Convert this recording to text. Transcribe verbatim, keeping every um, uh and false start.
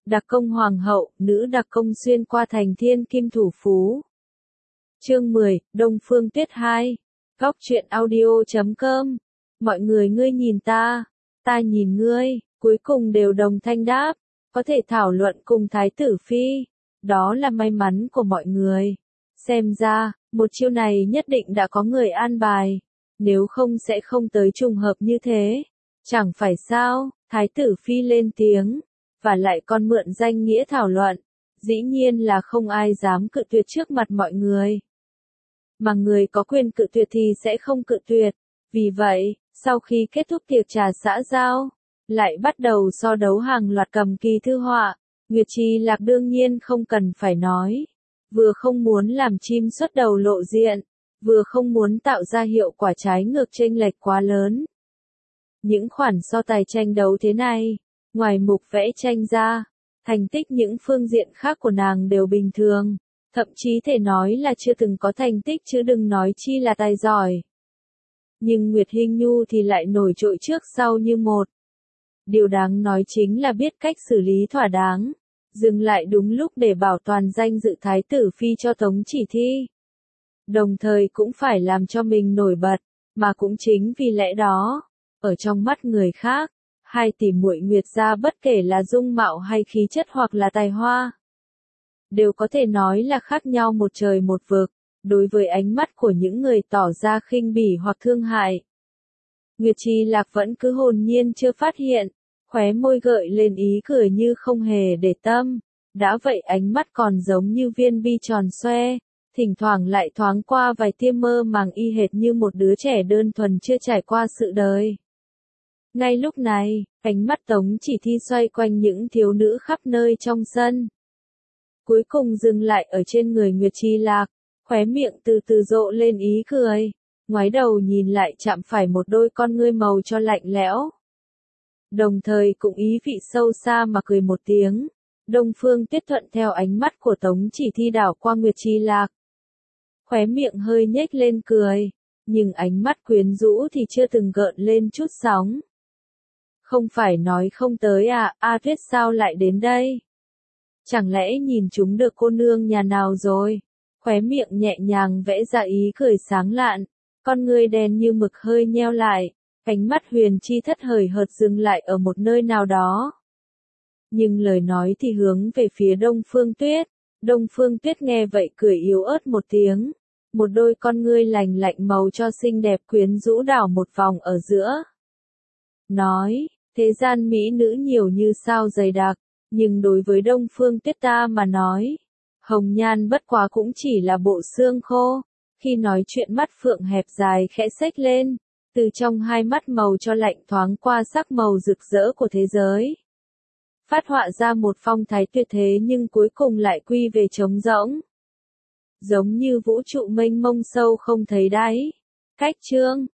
Đặc công hoàng hậu, nữ đặc công xuyên qua thành thiên kim thủ phú. Chương mười, Đông Phương Tuyết hai. Góc truyện audio chấm com. Mọi người ngươi nhìn ta, ta nhìn ngươi, cuối cùng đều đồng thanh đáp, có thể thảo luận cùng Thái tử Phi. Đó là may mắn của mọi người. Xem ra, một chiêu này nhất định đã có người an bài. Nếu không sẽ không tới trùng hợp như thế. Chẳng phải sao, Thái tử Phi lên tiếng. Và lại còn mượn danh nghĩa thảo luận. Dĩ nhiên là không ai dám cự tuyệt trước mặt mọi người. Mà người có quyền cự tuyệt thì sẽ không cự tuyệt. Vì vậy, sau khi kết thúc tiệc trà xã giao, lại bắt đầu so đấu hàng loạt cầm kỳ thư họa. Nguyệt Trì Lạc đương nhiên không cần phải nói. Vừa không muốn làm chim xuất đầu lộ diện, vừa không muốn tạo ra hiệu quả trái ngược chênh lệch quá lớn. Những khoản so tài tranh đấu thế này, ngoài mục vẽ tranh ra, thành tích những phương diện khác của nàng đều bình thường, thậm chí thể nói là chưa từng có thành tích chứ đừng nói chi là tài giỏi. Nhưng Nguyệt Hinh Nhu thì lại nổi trội trước sau như một. Điều đáng nói chính là biết cách xử lý thỏa đáng, dừng lại đúng lúc để bảo toàn danh dự Thái tử Phi cho Tống Chỉ Thi. Đồng thời cũng phải làm cho mình nổi bật, mà cũng chính vì lẽ đó, ở trong mắt người khác, hai tỷ muội Nguyệt gia bất kể là dung mạo hay khí chất hoặc là tài hoa, đều có thể nói là khác nhau một trời một vực, đối với ánh mắt của những người tỏ ra khinh bỉ hoặc thương hại. Nguyệt Trì Lạc vẫn cứ hồn nhiên chưa phát hiện, khóe môi gợi lên ý cười như không hề để tâm, đã vậy ánh mắt còn giống như viên bi tròn xoe, thỉnh thoảng lại thoáng qua vài tia mơ màng y hệt như một đứa trẻ đơn thuần chưa trải qua sự đời. Ngay lúc này, ánh mắt Tống Chỉ Thi xoay quanh những thiếu nữ khắp nơi trong sân. Cuối cùng dừng lại ở trên người Nguyệt Trì Lạc, khóe miệng từ từ rộ lên ý cười, ngoái đầu nhìn lại chạm phải một đôi con ngươi màu cho lạnh lẽo. Đồng thời cũng ý vị sâu xa mà cười một tiếng, Đông Phương Tuyết thuận theo ánh mắt của Tống Chỉ Thi đảo qua Nguyệt Trì Lạc. Khóe miệng hơi nhếch lên cười, nhưng ánh mắt quyến rũ thì chưa từng gợn lên chút sóng. Không phải nói không tới à, A Tuyết sao lại đến đây? Chẳng lẽ nhìn chúng được cô nương nhà nào rồi? Khóe miệng nhẹ nhàng vẽ ra ý cười sáng lạn, con ngươi đen như mực hơi nheo lại, ánh mắt huyền chi thất hời hợt dừng lại ở một nơi nào đó. Nhưng lời nói thì hướng về phía Đông Phương Tuyết. Đông Phương Tuyết nghe vậy cười yếu ớt một tiếng, một đôi con ngươi lành lạnh màu cho xinh đẹp quyến rũ đảo một vòng ở giữa. Nói, thế gian mỹ nữ nhiều như sao dày đặc, nhưng đối với Đông Phương Tuyết ta mà nói, hồng nhan bất quá cũng chỉ là bộ xương khô. Khi nói chuyện mắt phượng hẹp dài khẽ xếch lên, từ trong hai mắt màu cho lạnh thoáng qua sắc màu rực rỡ của thế giới. Phát họa ra một phong thái tuyệt thế nhưng cuối cùng lại quy về trống rỗng. Giống như vũ trụ mênh mông sâu không thấy đáy. Cách chương,